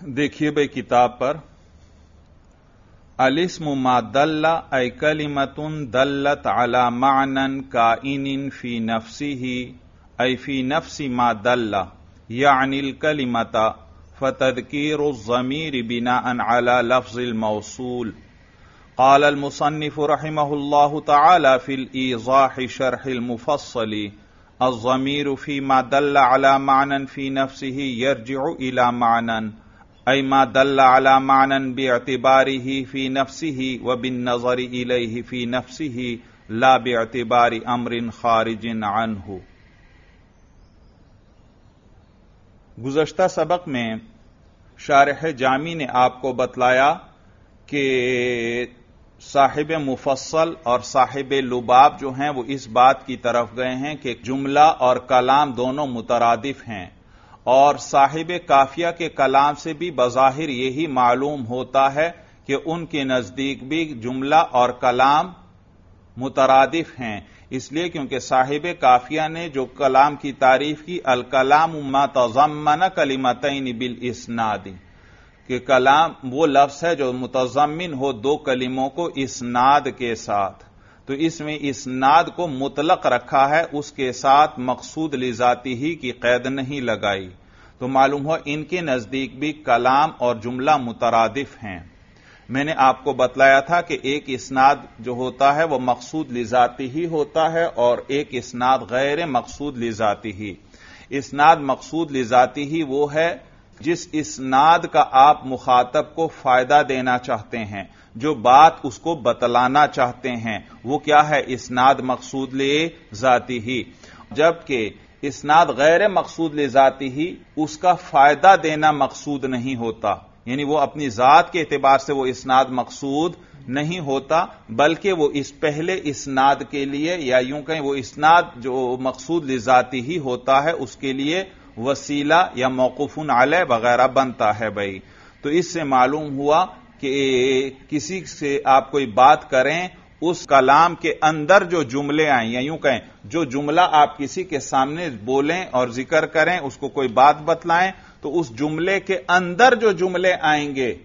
देखिए भाई किताब पर अलिस्मु मा दल्ला ऐ कलिमतुन दल्लत अला मानन काइनिन फी नफ्सिही ऐ फी नफ्सी मा दल्ला यानिल कलिमता फतदकीरु ज़मीर बिनाअन अला लफ्ज़िल मौसूल क़ाल अल मुसन्निफ़ रहिमहुल्लाहु तआला फिल ईज़ाह शरहिल मुफ़स्सली अज़्ज़मीरु फी मा दल्ला अला मानन फी नफ्सिही यर्जिउ इला मानन ऐ मा दल्ला अला मानन बिअतिबारिही फी नफ्सिही व बिन्नज़रि इलैहि फी नफ्सिही ला बिअतिबारि अम्रिन खारिजिन अन्हु। गुज़श्ता सबक में शारिह जामी ने आपको बतलाया कि साहिब मुफस्सल और साहिब लुबाब जो हैं वो इस बात की तरफ गए हैं कि जुमला और कलाम दोनों मुतरादिफ हैं, और साहिब काफिया के कलाम से भी बज़ाहिर यही मालूम होता है कि उनके नजदीक भी जुमला और कलाम मुतरादिफ हैं। इसलिए क्योंकि साहिब काफिया ने जो कलाम की तारीफ की, अल कलाम मा तज़म्मन कलिमतैन बिल इस्नादी, कि कलाम वो लफ्ज है जो मुतज़म्मिन हो दो कलिमों को इस्नाद के साथ। तो इसमें इस्नाद को मुतलक रखा है, उसके साथ मकसूद लिजाती ही की कैद नहीं लगाई। तो मालूम हो इनके नजदीक भी कलाम और जुमला मुतरादिफ हैं। मैंने आपको बतलाया था कि एक इस्नाद जो होता है वो मकसूद लिजाती ही होता है और एक इस्नाद गैर मकसूद लिजाती ही। इस्नाद मकसूद लिजाती ही वो है जिस इस्नाद का आप मुखातब को फायदा देना चाहते हैं, जो बात उसको बतलाना चाहते हैं, वो क्या है? इस्नाद मकसूद ले जाती ही। जबकि इस्नाद गैर मकसूद ले जाती ही, उसका फायदा देना मकसूद नहीं होता, यानी वो अपनी जात के एतबार से वो इस्नाद मकसूद नहीं होता, बल्कि वो इस पहले इस्नाद के लिए, या यूं कहें वो इस्नाद जो मकसूद ले जाती ही होता है उसके लिए वसीला या मौकूफुन अलैह वगैरह बनता है भाई। तो इससे मालूम हुआ कि किसी से आप कोई बात करें, उस कलाम के अंदर जो जुमले आए, या यूं कहें जो जुमला आप किसी के सामने बोलें और जिक्र करें, उसको कोई बात बतलाएं, तो उस जुमले के अंदर जो जुमले आएंगे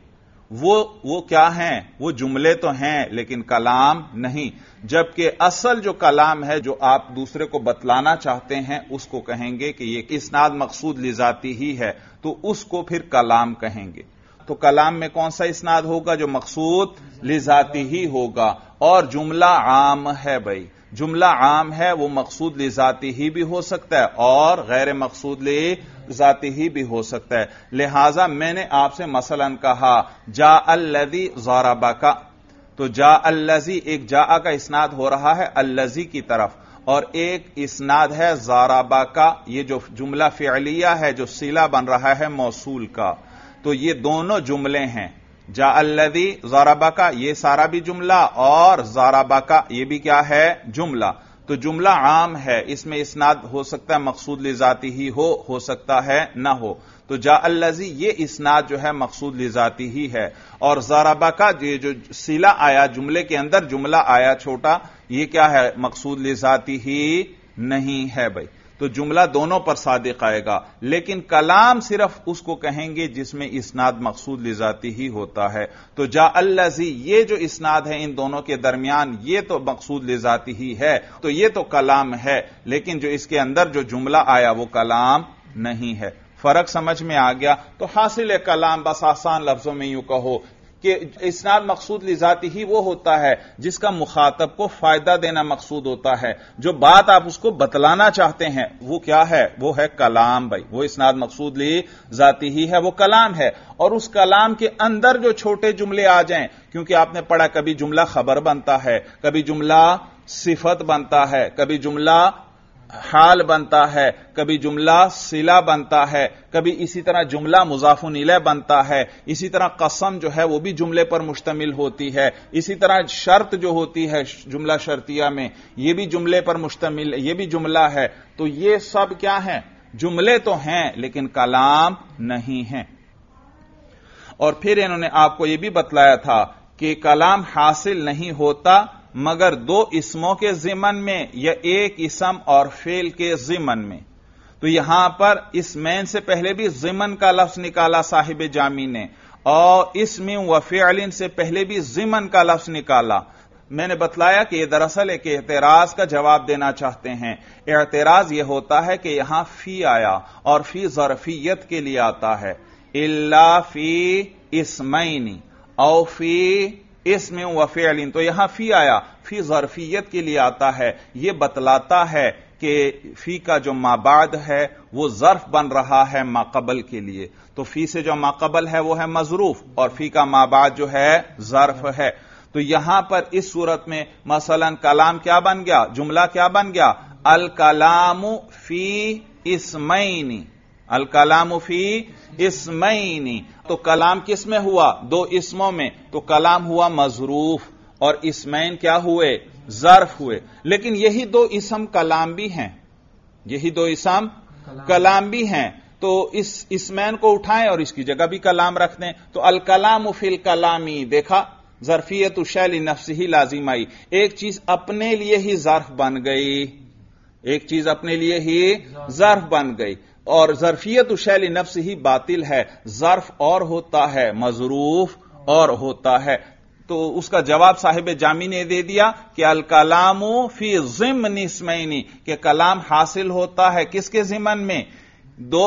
वो क्या हैं? वो जुमले तो हैं लेकिन कलाम नहीं। जबकि असल जो कलाम है जो आप दूसरे को बतलाना चाहते हैं, उसको कहेंगे कि ये इस्नाद मकसूद लिजाती ही है, तो उसको फिर कलाम कहेंगे। तो कलाम में कौन सा इस्नाद होगा? जो मकसूद लिजाती ही होगा। और जुमला आम है भाई, जुमला आम है, वो मकसूद लिजाती ही भी हो सकता है और गैर मकसूद लिजाती ही भी हो सकता है। लिहाजा मैंने आपसे मसलन कहा जा अल्लज़ी ज़रबका, तो जा अल्लज़ी, एक जा का इस्नाद हो रहा है अल्लज़ी की तरफ, और एक इस्नाद है ज़रबका, ये जो जुमला फ़िअलिया है जो सिला बन रहा है मौसूल का। तो ये दोनों जुमले हैं, जा अल्लज़ी ज़रबका ये सारा भी जुमला, और ज़रबका ये भी क्या है? जुमला। तो जुमला आम है, इसमें इस्नाद हो सकता है मकसूद लिजाती ही हो सकता है ना हो। तो जा अल्लज़ी ये इस्नाद जो है मकसूद लिजाती ही है, और ज़रबका ये जो सिला आया जुमले के अंदर, जुमला आया छोटा, ये क्या है? मकसूद लिजाती ही नहीं है भाई। तो जुमला दोनों पर सादिक आएगा, लेकिन कलाम सिर्फ उसको कहेंगे जिसमें इस्नाद मकसूद लिजाती ही होता है। तो जा अल्लज़ी ये जो इस्नाद है इन दोनों के दरमियान, ये तो मकसूद लिजाती ही है, तो ये तो कलाम है, लेकिन जो इसके अंदर जो जुमला आया वो कलाम नहीं है। फर्क समझ में आ गया? तो हासिल कलाम बस आसान लफ्जों में यूं कहो कि इस्नाद मकसूद लिजाती ही वो होता है जिसका मुखातब को फायदा देना मकसूद होता है, जो बात आप उसको बतलाना चाहते हैं वो क्या है? वो है कलाम भाई। वो इस्नाद मकसूद लिजाती ही है, वो कलाम है। और उस कलाम के अंदर जो छोटे जुमले आ जाएं, क्योंकि आपने पढ़ा कभी जुमला खबर बनता है, कभी जुमला सिफत बनता है, कभी जुमला हाल बनता है, कभी जुमला सिला बनता है, कभी इसी तरह जुमला मुजाफुन इलैह बनता है, इसी तरह कसम जो है वो भी जुमले पर मुश्तमिल होती है, इसी तरह शर्त जो होती है जुमला शर्तिया में, ये भी जुमले पर मुश्तमिल, ये भी जुमला है। तो ये सब क्या है? जुमले तो हैं लेकिन कलाम नहीं है। और फिर इन्होंने आपको यह भी बतलाया था कि कलाम हासिल नहीं होता मगर दो इस्मों के ज़िमन में या एक इसम और फेल के ज़िमन में। تو یہاں پر اسمین سے پہلے بھی ضمن کا لفظ نکالا صاحب جامی نے، اور اسم و فعل سے پہلے بھی ضمن کا لفظ نکالا۔ میں نے بتلایا کہ یہ دراصل ایک اعتراض کا جواب دینا چاہتے ہیں۔ اعتراض یہ ہوتا ہے کہ یہاں فی آیا اور فی ظرفیت کے لیے آتا ہے، الا فی اسمین او فی اسم و فعل، تو یہاں فی آیا، فی ظرفیت کے لیے آتا ہے۔ یہ بتلاتا ہے کہ فی کا جو ما بعد ہے وہ ظرف بن رہا ہے ما قبل کے لیے، تو فی سے جو ما قبل ہے وہ ہے مظروف، اور فی کا ما بعد جو ہے ظرف ہے۔ تو یہاں پر اس صورت میں مثلا کلام کیا بن گیا، جملہ کیا بن گیا، الکلام فی اسمین، الکلام فی اسمین، تو کلام کس میں ہوا، دو اسموں میں، تو کلام ہوا مظروف اور اسمین کیا ہوئے، ظرف ہوئے۔ لیکن یہی دو اسم کلام بھی ہیں، یہی دو اسم کلام بھی ہیں، تو اس اسمین کو اٹھائیں اور اس کی جگہ بھی کلام رکھ دیں، تو الکلام فی الکلامی، دیکھا ظرفیت الشیء لنفسہ لازم آئی، ایک چیز اپنے لیے ہی ظرف بن گئی، ایک چیز اپنے لیے ہی ظرف بن گئی، اور ظرفیت الشیء لنفسہ باطل ہے، ظرف اور ہوتا ہے، مظروف اور ہوتا ہے۔ تو اس کا جواب صاحب جامی نے دے دیا کہ الکلام فی ضمن اسمین، کہ کلام حاصل ہوتا ہے کس کے ضمن میں، دو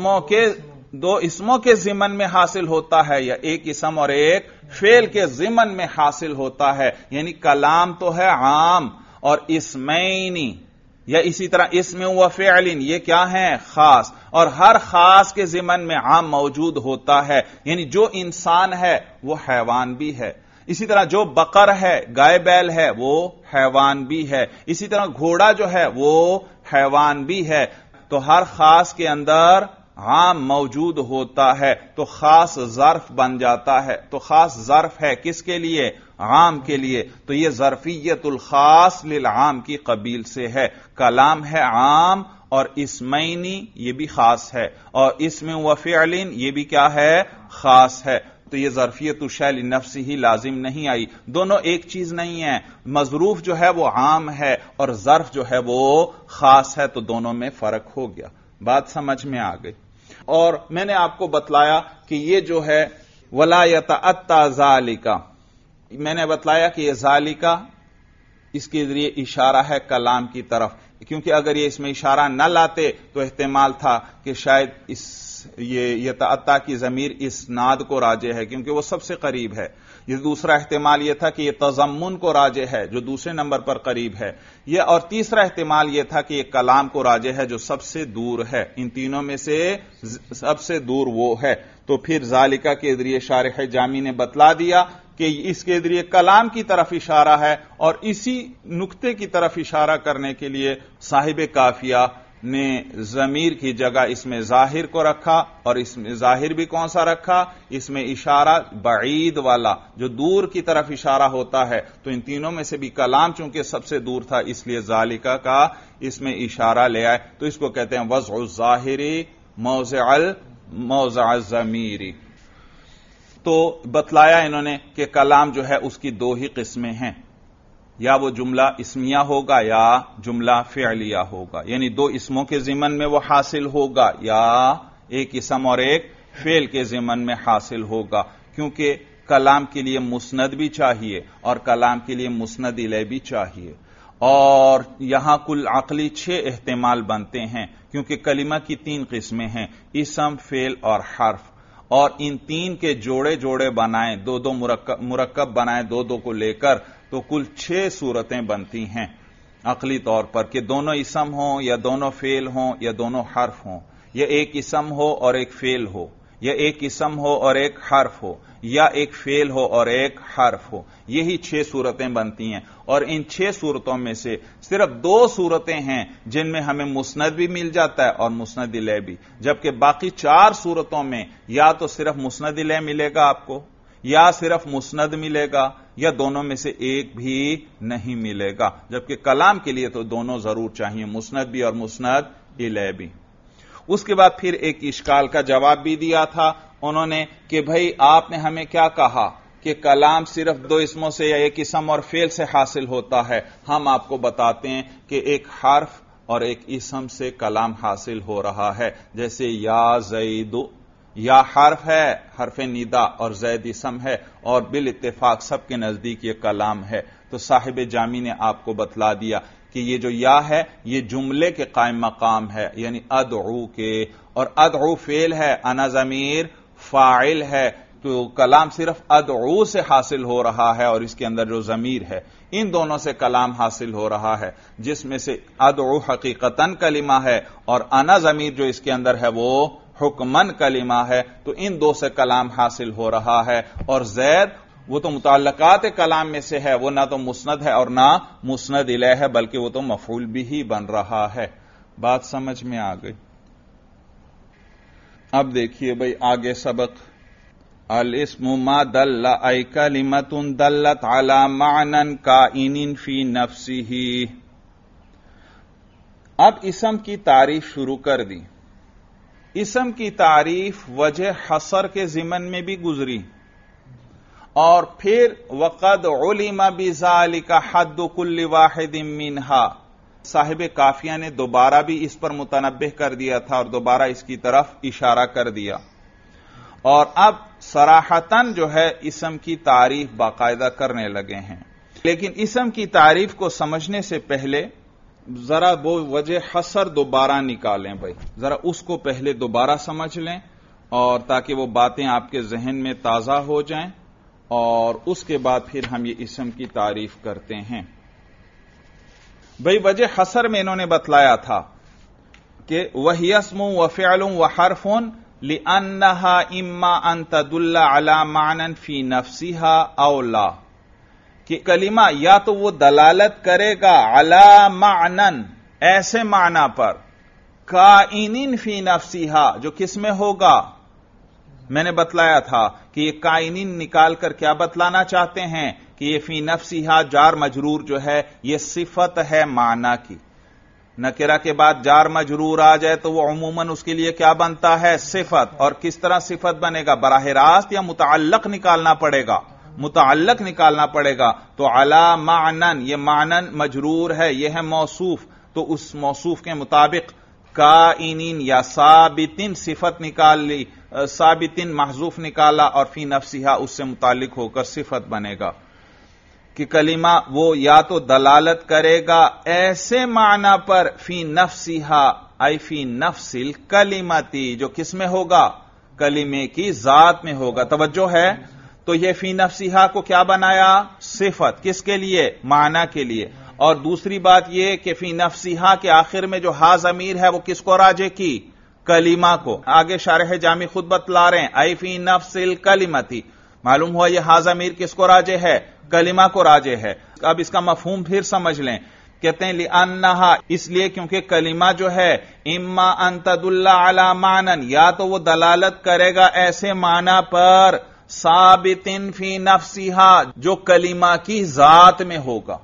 اسموں کے ضمن میں حاصل ہوتا ہے، یا ایک اسم اور ایک فعل کے ضمن میں حاصل ہوتا ہے۔ یعنی کلام تو ہے عام، اور اسمین یا اسی طرح اسم و فعل یہ کیا ہیں، خاص، اور ہر خاص کے ضمن میں عام موجود ہوتا ہے۔ یعنی جو انسان ہے وہ حیوان بھی ہے، اسی طرح جو بقر ہے، گائے بیل ہے، وہ حیوان بھی ہے، اسی طرح گھوڑا جو ہے وہ حیوان بھی ہے۔ تو ہر خاص کے اندر عام موجود ہوتا ہے، تو خاص ظرف بن جاتا ہے، تو خاص ظرف ہے کس کے لیے، عام کے لیے، تو یہ ظرفیت الخاص للعام کی قبیل سے ہے۔ کلام ہے عام، اور اسمینی یہ بھی خاص ہے، اور اسم و فعل یہ بھی کیا ہے، خاص ہے، تو یہ ظرفیت الشیء لنفسہ ہی لازم نہیں آئی، دونوں ایک چیز نہیں ہے، مظروف جو ہے وہ عام ہے اور ظرف جو ہے وہ خاص ہے، تو دونوں میں فرق ہو گیا، بات سمجھ میں آ گئی۔ اور میں نے آپ کو بتلایا کہ یہ جو ہے ولا یتأتی ذالک، میں نے بتلایا کہ یہ ذالک اس کے ذریعے اشارہ ہے کلام کی طرف، کیونکہ اگر یہ اس میں اشارہ نہ لاتے تو احتمال تھا کہ شاید یہ یتأتی کی ضمیر اسناد کو راجع ہے، کیونکہ وہ سب سے قریب ہے۔ یہ دوسرا احتمال یہ تھا کہ یہ تضمن کو راجع ہے جو دوسرے نمبر پر قریب ہے، یہ، اور تیسرا احتمال یہ تھا کہ یہ کلام کو راجع ہے جو سب سے دور ہے، ان تینوں میں سے سب سے دور وہ ہے۔ تو پھر ذالکہ کے ذریعے شارح جامی نے بتلا دیا کہ اس کے ذریعے کلام کی طرف اشارہ ہے، اور اسی نقطے کی طرف اشارہ کرنے کے لیے صاحب کافیہ نے ضمیر کی جگہ اس میں ظاہر کو رکھا، اور اس میں ظاہر بھی کون سا رکھا، اس میں اشارہ بعید والا جو دور کی طرف اشارہ ہوتا ہے، تو ان تینوں میں سے بھی کلام چونکہ سب سے دور تھا اس لیے ذالکہ کا اس میں اشارہ لے آئے، تو اس کو کہتے ہیں وضع الظاہری موضع الضمیر۔ تو بتلایا انہوں نے کہ کلام جو ہے اس کی دو ہی قسمیں ہیں، یا وہ جملہ اسمیہ ہوگا یا جملہ فعلیہ ہوگا، یعنی دو اسموں کے ضمن میں وہ حاصل ہوگا یا ایک اسم اور ایک فعل کے ضمن میں حاصل ہوگا، کیونکہ کلام کے لیے مسند بھی چاہیے اور کلام کے لیے مسند الیہ بھی چاہیے، اور یہاں کل عقلی 6 احتمال بنتے ہیں، کیونکہ کلمہ کی 3 قسمیں ہیں، اسم، فعل اور حرف، اور ان 3 کے جوڑے جوڑے بنائیں، دو مرکب بنائیں، دو کو لے کر، تو کل 6 صورتیں بنتی ہیں عقلی طور پر، کہ دونوں اسم ہوں یا دونوں فعل ہوں یا دونوں حرف ہوں، یا ایک اسم ہو اور ایک فعل ہو، یا ایک اسم ہو اور ایک حرف ہو، یا ایک فعل ہو اور ایک حرف ہو، یہی 6 صورتیں بنتی ہیں۔ اور ان 6 صورتوں میں سے صرف 2 صورتیں ہیں جن میں ہمیں مسند بھی مل جاتا ہے اور مسند الیہ بھی، جبکہ باقی 4 صورتوں میں یا تو صرف مسند الیہ ملے گا آپ کو، یا صرف مسند ملے گا، یا دونوں میں سے ایک بھی نہیں ملے گا، جبکہ کلام کے لیے تو دونوں ضرور چاہیے، مسند بھی اور مسند الیہ بھی۔ اس کے بعد پھر ایک اشکال کا جواب بھی دیا تھا انہوں نے کہ بھئی آپ نے ہمیں کیا کہا کہ کلام صرف 2 اسموں سے یا ایک اسم اور فعل سے حاصل ہوتا ہے، ہم آپ کو بتاتے ہیں کہ ایک حرف اور ایک اسم سے کلام حاصل ہو رہا ہے، جیسے یا زید، یا حرف ہے، حرف ندا، اور زید اسم ہے، اور بالاتفاق سب کے نزدیک یہ کلام ہے۔ تو صاحب جامی نے آپ کو بتلا دیا کہ یہ جو یا ہے یہ جملے کے قائم مقام ہے، یعنی ادعو کے، اور ادعو فعل ہے، انا ضمیر فاعل ہے، تو کلام صرف ادعو سے حاصل ہو رہا ہے، اور اس کے اندر جو ضمیر ہے ان دونوں سے کلام حاصل ہو رہا ہے، جس میں سے ادعو حقیقتاً کلمہ ہے اور انا ضمیر جو اس کے اندر ہے وہ حکمن کلمہ ہے، تو ان دو سے کلام حاصل ہو رہا ہے۔ اور زید وہ تو متعلقات کلام میں سے ہے، وہ نہ تو مسند ہے اور نہ مسند الیہ ہے، بلکہ وہ تو مفعول بھی ہی بن رہا ہے۔ بات سمجھ میں آ گئی؟ اب دیکھیے بھئی آگے سبق، الاسم ما دل ای کلمۃ دلت علی معنی کائن فی نفسہ۔ اب اسم کی تعریف شروع کر دی۔ اسم کی تعریف وجہ حصر کے ضمن میں بھی گزری، اور پھر وقد علم بذالک حد کل واحد منہا، صاحب کافیہ نے دوبارہ بھی اس پر متنبہ کر دیا تھا اور دوبارہ اس کی طرف اشارہ کر دیا، اور اب صراحتاً جو ہے اسم کی تعریف باقاعدہ کرنے لگے ہیں۔ لیکن اسم کی تعریف کو سمجھنے سے پہلے ذرا وہ وجہ حصر دوبارہ نکالیں بھائی، ذرا اس کو پہلے دوبارہ سمجھ لیں، اور تاکہ وہ باتیں آپ کے ذہن میں تازہ ہو جائیں، اور اس کے بعد پھر ہم یہ اسم کی تعریف کرتے ہیں۔ بھئی وجہ حصر میں انہوں نے بتلایا تھا کہ وہی اسم و فعل و حرف لأنها اما ان تدل على معنى فی نفسها او لا، کہ کلمہ یا تو وہ دلالت کرے گا علی معنی، ایسے معنی پر، کائن فی نفسها، جو کس میں ہوگا؟ میں نے بتلایا تھا کہ یہ کائنین نکال کر کیا بتلانا چاہتے ہیں کہ یہ فی نفسها جار مجرور جو ہے یہ صفت ہے معنی کی۔ نکرہ کے بعد جار مجرور آ جائے تو وہ عموماً اس کے لیے کیا بنتا ہے؟ صفت۔ اور کس طرح صفت بنے گا؟ براہ راست یا متعلق نکالنا پڑے گا؟ متعلق نکالنا پڑے گا۔ تو علی معنن، یہ معنن مجرور ہے، یہ ہے موصوف، تو اس موصوف کے مطابق کائنین یا ثابتن صفت نکال لی، ثابتن محذوف نکالا، اور فی نفسہا اس سے متعلق ہو کر صفت بنے گا کہ کلمہ وہ یا تو دلالت کرے گا ایسے معنی پر فی نفسہا ای فی نفس الکلمتی، جو کس میں ہوگا؟ کلمے کی ذات میں ہوگا۔ توجہ ہے؟ تو یہ فی نفسہا کو کیا بنایا؟ صفت۔ کس کے لیے؟ معنی کے لیے۔ اور دوسری بات یہ کہ فی نفسہا کے آخر میں جو ہا ضمیر ہے وہ کس کو راجع کی؟ کلمہ کو۔ آگے شارح جامی خود بتلا رہے ہیں ای فی نفس الکلمتی، معلوم ہوا یہ ہا ضمیر کس کو راجع ہے؟ کلمہ کو راجع ہے۔ اب اس کا مفہوم پھر سمجھ لیں، کہتے ہیں لأنہا، اس لیے کیونکہ کلمہ جو ہے اما ان تدل علی معنی، یا تو وہ دلالت کرے گا ایسے معنی پر ثابت فی نفسہا جو کلمہ کی ذات میں ہوگا،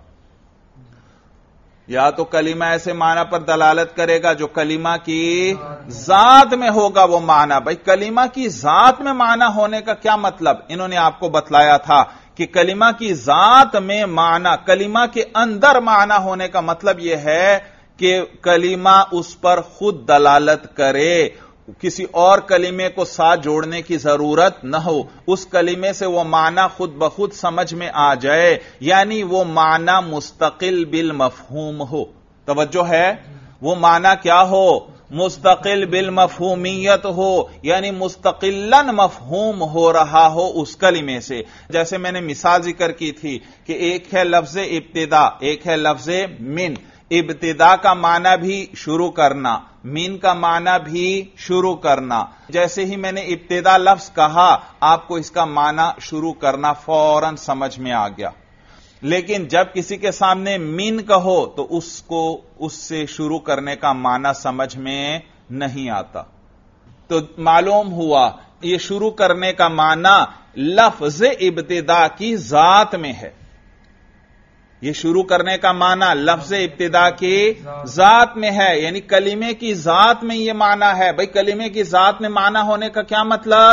یا تو کلمہ ایسے معنی پر دلالت کرے گا جو کلمہ کی ذات میں ہوگا وہ معنی۔ بھائی کلمہ کی ذات میں معنی ہونے کا کیا مطلب؟ انہوں نے آپ کو بتلایا تھا کہ کلمہ کی ذات میں معنی، کلمہ کے اندر معنی ہونے کا مطلب یہ ہے کہ کلمہ اس پر خود دلالت کرے، کسی اور کلمے کو ساتھ جوڑنے کی ضرورت نہ ہو، اس کلمے سے وہ معنی خود بخود سمجھ میں آ جائے، یعنی وہ معنی مستقل بالمفہوم ہو۔ توجہ ہے؟ وہ معنی کیا ہو؟ مستقل بالمفہومیت ہو، یعنی مستقلاً مفہوم ہو رہا ہو اس کلمے سے۔ جیسے میں نے مثال ذکر کی تھی کہ ایک ہے لفظ ابتدا، ایک ہے لفظ من۔ ابتدا کا معنی بھی شروع کرنا، من کا معنی بھی شروع کرنا۔ جیسے ہی میں نے ابتدا لفظ کہا آپ کو اس کا معنی شروع کرنا فوراً سمجھ میں آ گیا، لیکن جب کسی کے سامنے من کہو تو اس کو اس سے شروع کرنے کا معنی سمجھ میں نہیں آتا۔ تو معلوم ہوا یہ شروع کرنے کا معنی لفظ ابتدا کی ذات میں ہے، یہ شروع کرنے کا معنی لفظ ابتدا کی ذات میں ہے، یعنی کلمے کی ذات میں یہ معنی ہے۔ بھئی کلمے کی ذات میں معنی ہونے کا کیا مطلب؟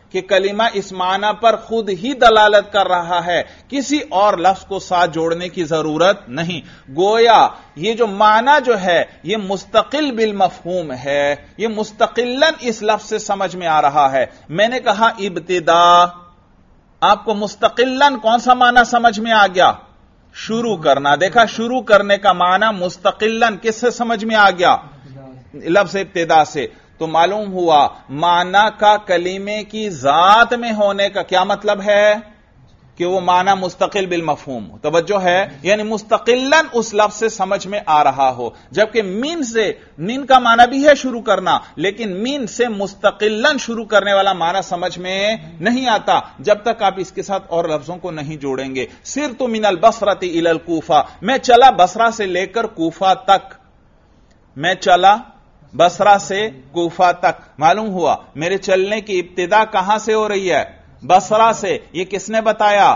کہ کلمہ اس معنی پر خود ہی دلالت کر رہا ہے، کسی اور لفظ کو ساتھ جوڑنے کی ضرورت نہیں۔ گویا یہ جو معنی جو ہے یہ مستقل بالمفہوم ہے، یہ مستقلاً اس لفظ سے سمجھ میں آ رہا ہے۔ میں نے کہا ابتدا، آپ کو مستقلاً کون سا معنی سمجھ میں آ گیا؟ شروع کرنا۔ دیکھا شروع کرنے کا معنی مستقلاً کس سے سمجھ میں آ گیا؟ لفظ ابتدا سے۔ تو معلوم ہوا معنی کا کلمے کی ذات میں ہونے کا کیا مطلب ہے؟ کہ وہ معنی مستقل بالمفہوم، توجہ ہے، یعنی مستقلاً اس لفظ سے سمجھ میں آ رہا ہو، جبکہ مین کا معنی بھی ہے شروع کرنا، لیکن مین سے مستقلاً شروع کرنے والا معنی سمجھ میں نہیں آتا جب تک آپ اس کے ساتھ اور لفظوں کو نہیں جوڑیں گے۔ سرت من البصرۃ الی الکوفہ، میں چلا بصرہ سے لے کر کوفہ تک، میں چلا بصرہ سے کوفہ تک۔ معلوم ہوا میرے چلنے کی ابتدا کہاں سے ہو رہی ہے؟ بصرہ سے۔ یہ کس نے بتایا؟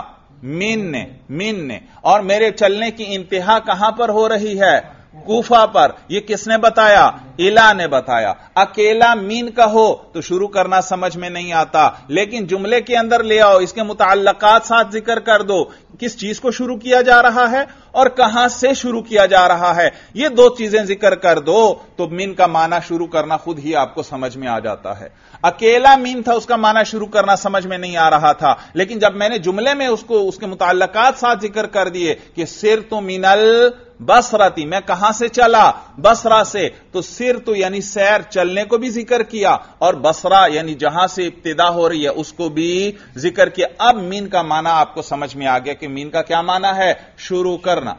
مین نے۔ اور میرے چلنے کی انتہا کہاں پر ہو رہی ہے؟ کوفہ پر۔ یہ کس نے بتایا؟ الا نے بتایا۔ اکیلا مین کا ہو تو شروع کرنا سمجھ میں نہیں آتا، لیکن جملے کے اندر لے آؤ، اس کے متعلقات ساتھ ذکر کر دو، کس چیز کو شروع کیا جا رہا ہے اور کہاں سے شروع کیا جا رہا ہے، یہ دو چیزیں ذکر کر دو تو مین کا معنی شروع کرنا خود ہی آپ کو سمجھ میں آ جاتا ہے۔ اکیلا مین تھا، اس کا معنی شروع کرنا سمجھ میں نہیں آ رہا تھا، لیکن جب میں نے جملے میں اس کے متعلقات ساتھ ذکر کر دیے کہ سرت من البصرۃ، میں کہاں سے چلا؟ بصرہ سے، تو سرت یعنی سیر، چلنے کو بھی ذکر کیا، اور بصرہ یعنی جہاں سے ابتدا ہو رہی ہے اس کو بھی ذکر کیا۔ اب مین کا معنی آپ کو سمجھ میں آ گیا کہ مین کا کیا معنی ہے؟ شروع کرنا۔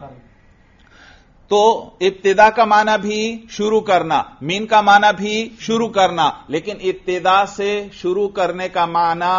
تو ابتدا کا معنی بھی شروع کرنا، مین کا معنی بھی شروع کرنا، لیکن ابتدا سے شروع کرنے کا معنی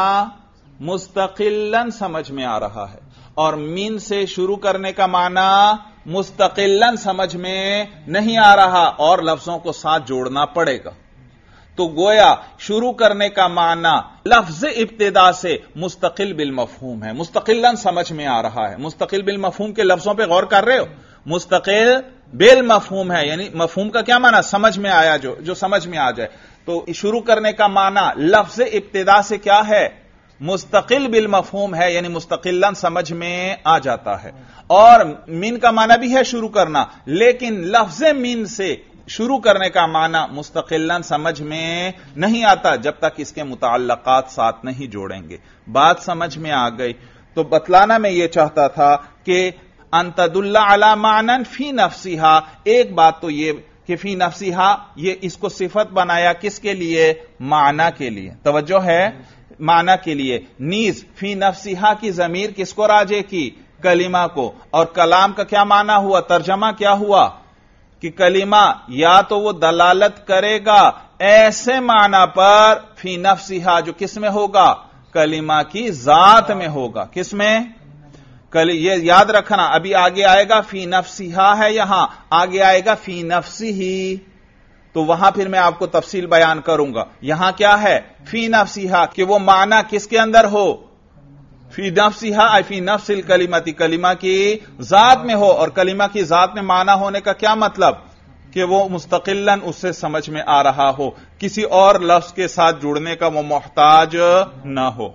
مستقلاً سمجھ میں آ رہا ہے، اور مین سے شروع کرنے کا معنی مستقلاً سمجھ میں نہیں آ رہا، اور لفظوں کو ساتھ جوڑنا پڑے گا۔ تو گویا شروع کرنے کا معنی لفظ ابتدا سے مستقل بالمفہوم ہے، مستقلاً سمجھ میں آ رہا ہے۔ مستقل بالمفہوم کے لفظوں پہ غور کر رہے ہو؟ مستقل بالمفہوم ہے، یعنی مفہوم کا کیا معنی؟ سمجھ میں آیا، جو سمجھ میں آ جائے۔ تو شروع کرنے کا معنی لفظ ابتدا سے کیا ہے؟ مستقل بالمفہوم ہے، یعنی مستقلاً سمجھ میں آ جاتا ہے۔ اور مین کا معنی بھی ہے شروع کرنا، لیکن لفظ مین سے شروع کرنے کا معنی مستقلاً سمجھ میں نہیں آتا جب تک اس کے متعلقات ساتھ نہیں جوڑیں گے۔ بات سمجھ میں آ گئی؟ تو بتلانا میں یہ چاہتا تھا کہ ان تدل علی معنی فی نفسہا، ایک بات تو یہ کہ فی نفسہا، یہ اس کو صفت بنایا کس کے لیے؟ معنی کے لیے، توجہ ہے، معنی کے لیے۔ نیز فی نفسہا کی ضمیر کس کو راجع کی؟ کلمہ کو۔ اور کلام کا کیا معنی ہوا؟ ترجمہ کیا ہوا؟ کہ کلمہ یا تو وہ دلالت کرے گا ایسے معنی پر فی نفسہا جو کس میں ہوگا؟ کلمہ کی ذات میں ہوگا۔ کس میں؟ یہ یاد رکھنا، ابھی آگے آئے گا فی نفسہا ہے، یہاں آگے آئے گا فی نفسہ، تو وہاں پھر میں آپ کو تفصیل بیان کروں گا۔ یہاں کیا ہے؟ فی نفسہا، کہ وہ معنی کس کے اندر ہو؟ فی نفسہا ای فی نفس الکلمۃ، کلمہ کی ذات میں ہو، اور کلمہ کی ذات میں معنی ہونے کا کیا مطلب؟ کہ وہ مستقلاً اس سے سمجھ میں آ رہا ہو، کسی اور لفظ کے ساتھ جڑنے کا وہ محتاج نہ ہو۔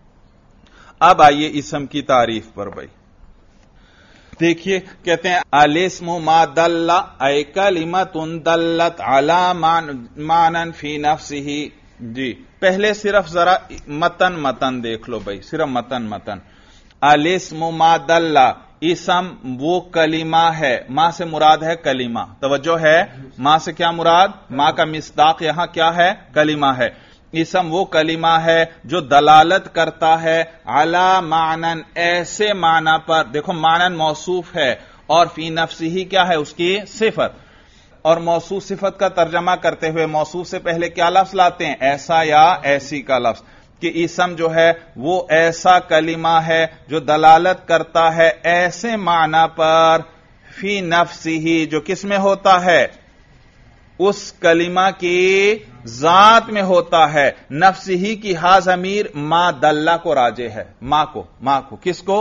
اب آئیے اسم کی تعریف پر بھائی، دیکھیے کہتے ہیں الاسم ما دل ای کلمۃ دلت علی معنی فی نفسہ۔ جی پہلے صرف ذرا متن دیکھ لو بھائی، صرف متن۔ الاسم ما دل، اسم وہ کلمہ ہے، ما سے مراد ہے کلمہ، توجہ ہے، ما سے کیا مراد؟ ما کا مصداق یہاں کیا ہے؟ کلمہ ہے۔ اسم وہ کلمہ ہے جو دلالت کرتا ہے علی معنی، ایسے معنی پر، دیکھو معنی موصوف ہے اور فی نفسہ کیا ہے؟ اس کی صفت، اور موصوف صفت کا ترجمہ کرتے ہوئے موصوف سے پہلے کیا لفظ لاتے ہیں؟ ایسا یا ایسی کا لفظ، کہ اسم جو ہے وہ ایسا کلمہ ہے جو دلالت کرتا ہے ایسے معنی پر فی نفسہ، جو کس میں ہوتا ہے؟ اس کلمہ کی ذات میں ہوتا ہے۔ نفس ہی کی ہا ضمیر ما دلہ کو راجع ہے، ما کو کس کو؟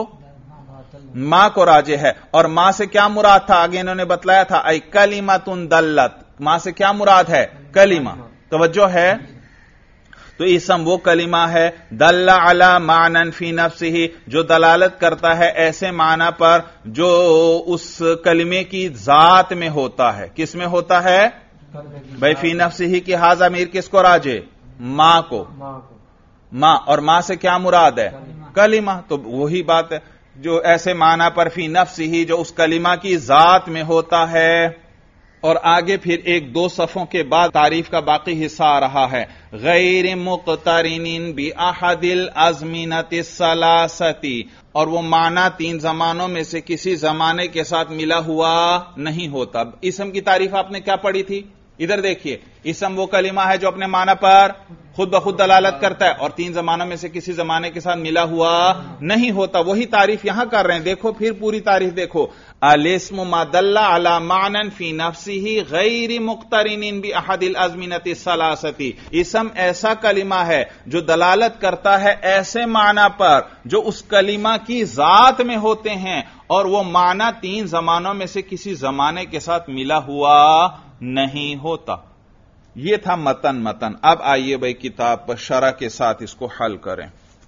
ما کو راجع ہے۔ اور ما سے کیا مراد تھا؟ آگے انہوں نے بتلایا تھا ای کلمۃ دلت، ما سے کیا مراد ہے؟ کلمہ، توجہ ہے۔ تو اسم وہ کلمہ ہے دل علی معنی فی نفسہ جو دلالت کرتا ہے ایسے معنی پر جو اس کلمے کی ذات میں ہوتا ہے. کس میں ہوتا ہے بھائی؟ فی نفسہ کی حاضر میر کس کو راجے؟ ماں کو. ماں، اور ماں سے کیا مراد ہے؟ کلمہ. تو وہی بات ہے جو ایسے معنی پر فی نفسہ جو اس کلمہ کی ذات میں ہوتا ہے. اور آگے پھر ایک دو صفوں کے بعد تعریف کا باقی حصہ آ رہا ہے. غیر مقترن باحد الازمنۃ الثلاثۃ، اور وہ معنی تین زمانوں میں سے کسی زمانے کے ساتھ ملا ہوا نہیں ہوتا. اسم کی تعریف آپ نے کیا پڑھی تھی؟ ادھر دیکھیے، اسم وہ کلمہ ہے جو اپنے معنی پر خود بخود دلالت کرتا ہے اور تین زمانوں میں سے کسی زمانے کے ساتھ ملا ہوا نہیں ہوتا. وہی تعریف یہاں کر رہے ہیں. دیکھو پھر پوری تعریف دیکھو. الاسم ما دل علی معنی فی نفسہ غیر مقترن باحد الازمنۃ الثلاثۃ، اسم ایسا کلمہ ہے جو دلالت کرتا ہے ایسے معنی پر جو اس کلمہ کی ذات میں ہوتے ہیں اور وہ معنی تین زمانوں میں سے کسی زمانے کے ساتھ ملا ہوا نہیں ہوتا. یہ تھا متن. اب آئیے بھائی کتاب پر شرح کے ساتھ اس کو حل کریں.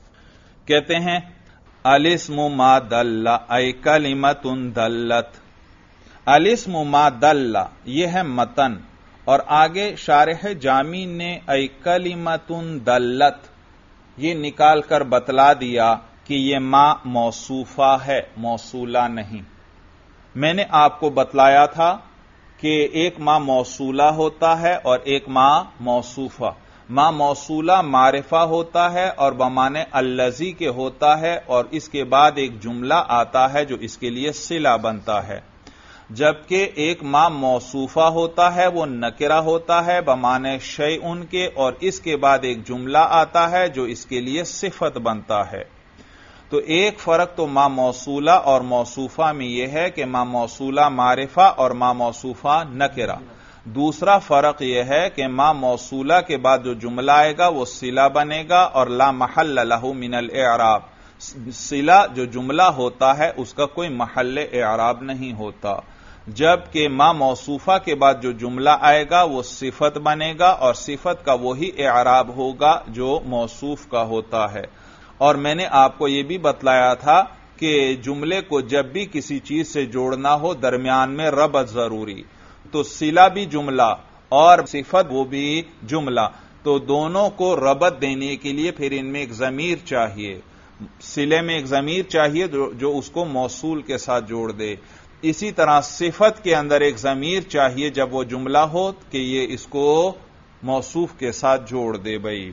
کہتے ہیں الاسم ما دل ای کلمۃ دلت. الاسم ما دل یہ ہے متن، اور آگے شارح جامی نے ای کلمۃ دلت یہ نکال کر بتلا دیا کہ یہ ما موصوفہ ہے، موصولہ نہیں. میں نے آپ کو بتلایا تھا کہ ایک ما موصولہ ہوتا ہے اور ایک ما موصوفہ. ما موصولہ معرفہ ہوتا ہے اور بمعنی الذی کے ہوتا ہے، اور اس کے بعد ایک جملہ آتا ہے جو اس کے لیے صلہ بنتا ہے. جبکہ ایک ما موصوفہ ہوتا ہے وہ نکرہ ہوتا ہے بمعنی شیء کے، اور اس کے بعد ایک جملہ آتا ہے جو اس کے لیے صفت بنتا ہے. تو ایک فرق تو ما موصولہ اور موصوفہ میں یہ ہے کہ ما موصولہ معرفہ اور ما موصوفہ نکرہ. دوسرا فرق یہ ہے کہ ما موصولہ کے بعد جو جملہ آئے گا وہ صلہ بنے گا اور لا محل لہ من الاعراب. صلہ جو جملہ ہوتا ہے اس کا کوئی محل اعراب نہیں ہوتا. جبکہ ما موصوفہ کے بعد جو جملہ آئے گا وہ صفت بنے گا اور صفت کا وہی اعراب ہوگا جو موصوف کا ہوتا ہے. اور میں نے آپ کو یہ بھی بتلایا تھا کہ جملے کو جب بھی کسی چیز سے جوڑنا ہو درمیان میں ربط ضروری. تو صلہ بھی جملہ اور صفت وہ بھی جملہ، تو دونوں کو ربط دینے کے لیے پھر ان میں ایک ضمیر چاہیے. صلے میں ایک ضمیر چاہیے جو اس کو موصول کے ساتھ جوڑ دے. اسی طرح صفت کے اندر ایک ضمیر چاہیے جب وہ جملہ ہو کہ یہ اس کو موصوف کے ساتھ جوڑ دے بھائی.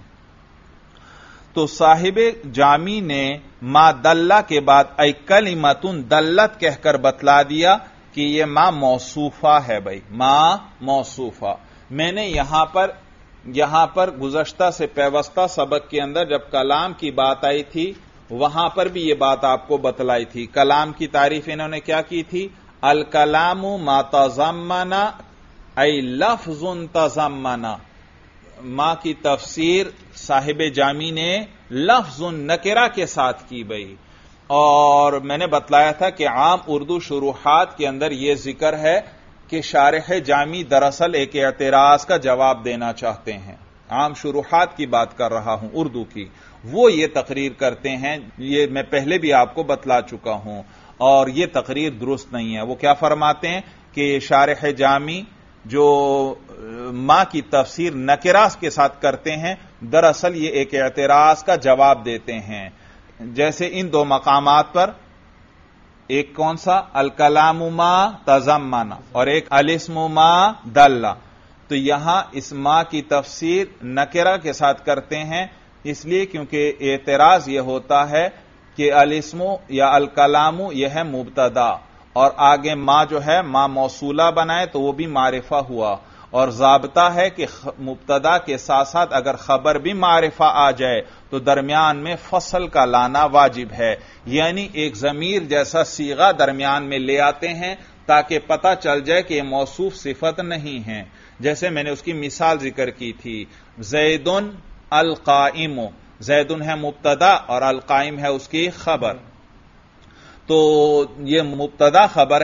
تو صاحب جامی نے ما دلہ کے بعد ای کلمۃ دلت کہہ کر بتلا دیا کہ یہ ما موصوفہ ہے بھائی، ما موصوفہ. میں نے یہاں پر گزشتہ سے پیوستہ سبق کے اندر جب کلام کی بات آئی تھی وہاں پر بھی یہ بات آپ کو بتلائی تھی. کلام کی تعریف انہوں نے کیا کی تھی؟ الکلام ما تضمن ای لفظ تضمن. ما کی تفسیر صاحب جامی نے لفظ نکرہ کے ساتھ کی بھائی. اور میں نے بتلایا تھا کہ عام اردو شروحات کے اندر یہ ذکر ہے کہ شارح جامی دراصل ایک اعتراض کا جواب دینا چاہتے ہیں. عام شروحات کی بات کر رہا ہوں اردو کی. وہ یہ تقریر کرتے ہیں، یہ میں پہلے بھی آپ کو بتلا چکا ہوں، اور یہ تقریر درست نہیں ہے. وہ کیا فرماتے ہیں کہ شارح جامی جو ما کی تفسیر نکراس کے ساتھ کرتے ہیں دراصل یہ ایک اعتراض کا جواب دیتے ہیں. جیسے ان دو مقامات پر، ایک کون سا؟ الکلام ما تضمن اور ایک الاسم ما دل. تو یہاں اس ما کی تفسیر نکرہ کے ساتھ کرتے ہیں اس لیے کیونکہ اعتراض یہ ہوتا ہے کہ الاسم یا الکلام یہ ہے مبتدا اور آگے ما جو ہے ما موصولہ بنائے تو وہ بھی معرفہ ہوا، اور ضابطہ ہے کہ مبتدا کے ساتھ ساتھ اگر خبر بھی معرفہ آ جائے تو درمیان میں فصل کا لانا واجب ہے، یعنی ایک ضمیر جیسا صیغہ درمیان میں لے آتے ہیں تاکہ پتہ چل جائے کہ یہ موصوف صفت نہیں ہے. جیسے میں نے اس کی مثال ذکر کی تھی، زیدن القائم، زیدن ہے مبتدا اور القائم ہے اس کی خبر. تو یہ مبتدا خبر ہیں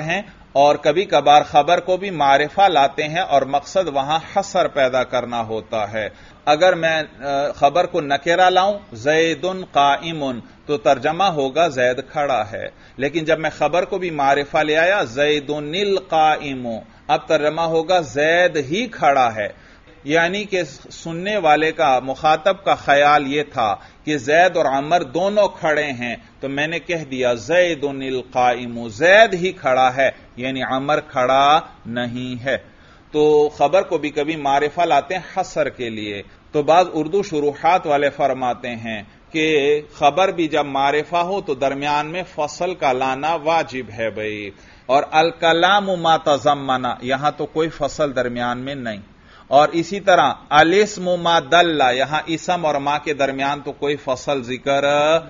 اور کبھی کبھار خبر کو بھی معرفہ لاتے ہیں اور مقصد وہاں حصر پیدا کرنا ہوتا ہے. اگر میں خبر کو نکرہ لاؤں زید قائم تو ترجمہ ہوگا زید کھڑا ہے، لیکن جب میں خبر کو بھی معرفہ لے آیا زید القائم، اب ترجمہ ہوگا زید ہی کھڑا ہے. یعنی کہ سننے والے کا، مخاطب کا خیال یہ تھا کہ زید اور عمر دونوں کھڑے ہیں، تو میں نے کہہ دیا زید القائم، زید ہی کھڑا ہے، یعنی عمر کھڑا نہیں ہے. تو خبر کو بھی کبھی معرفہ لاتے ہیں حصر کے لیے. تو بعض اردو شروحات والے فرماتے ہیں کہ خبر بھی جب معرفہ ہو تو درمیان میں فصل کا لانا واجب ہے بھائی. اور الکلام ما تضمن، یہاں تو کوئی فصل درمیان میں نہیں. اور اسی طرح الاسم ما دل، یہاں اسم اور ما کے درمیان تو کوئی فصل ذکر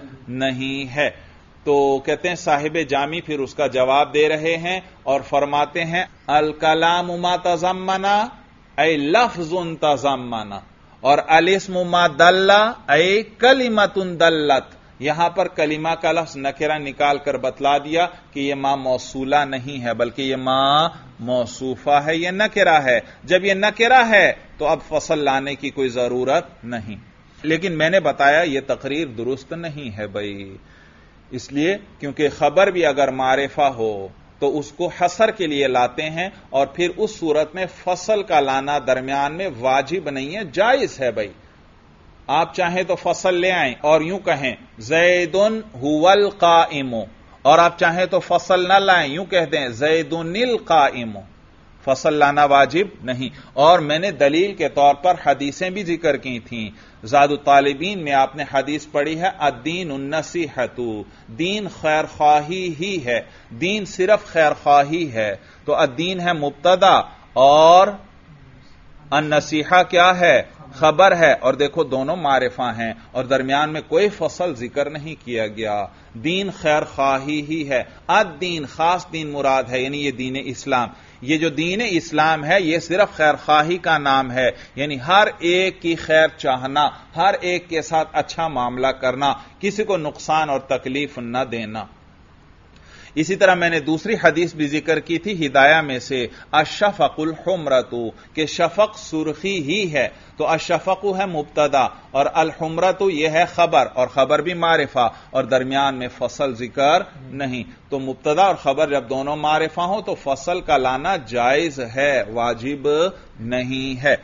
نہیں ہے. تو کہتے ہیں صاحب جامی پھر اس کا جواب دے رہے ہیں اور فرماتے ہیں الکلام ما تضمن اے لفظ تضمن، اور الاسم ما دل اے کلمۃ دلت. یہاں پر کلمہ کا لفظ نکرہ نکال کر بتلا دیا کہ یہ ما موصولہ نہیں ہے بلکہ یہ ما موصوفہ ہے، یہ نکرہ ہے. جب یہ نکرہ ہے تو اب فصل لانے کی کوئی ضرورت نہیں. لیکن میں نے بتایا یہ تقریر درست نہیں ہے بھائی، اس لیے کیونکہ خبر بھی اگر معرفہ ہو تو اس کو حصر کے لیے لاتے ہیں، اور پھر اس صورت میں فصل کا لانا درمیان میں واجب نہیں ہے، جائز ہے بھائی. آپ چاہیں تو فصل لے آئیں اور یوں کہیں زید هو القائم، اور آپ چاہیں تو فصل نہ لائیں، یوں کہہ دیں زید القائم. فصل لانا واجب نہیں. اور میں نے دلیل کے طور پر حدیثیں بھی ذکر کی تھیں. زاد الطالبین میں آپ نے حدیث پڑھی ہے الدین النصیحۃ، دین خیر خواہی ہی ہے، دین صرف خیر خواہی ہے. تو الدین ہے مبتدا اور النصیحہ کیا ہے؟ خبر ہے. اور دیکھو دونوں معرفہ ہیں اور درمیان میں کوئی فصل ذکر نہیں کیا گیا. دین خیر خواہی ہی ہے. الدین خاص دین مراد ہے، یعنی یہ دین اسلام. یہ جو دین اسلام ہے یہ صرف خیر خواہی کا نام ہے، یعنی ہر ایک کی خیر چاہنا، ہر ایک کے ساتھ اچھا معاملہ کرنا، کسی کو نقصان اور تکلیف نہ دینا. اسی طرح میں نے دوسری حدیث بھی ذکر کی تھی ہدایہ میں سے، الشفق الحمرۃ، کہ شفق سرخی ہی ہے. تو الشفق ہے مبتدا اور الحمرۃ یہ ہے خبر، اور خبر بھی معرفہ اور درمیان میں فصل ذکر نہیں. تو مبتدا اور خبر جب دونوں معرفہ ہوں تو فصل کا لانا جائز ہے، واجب نہیں ہے.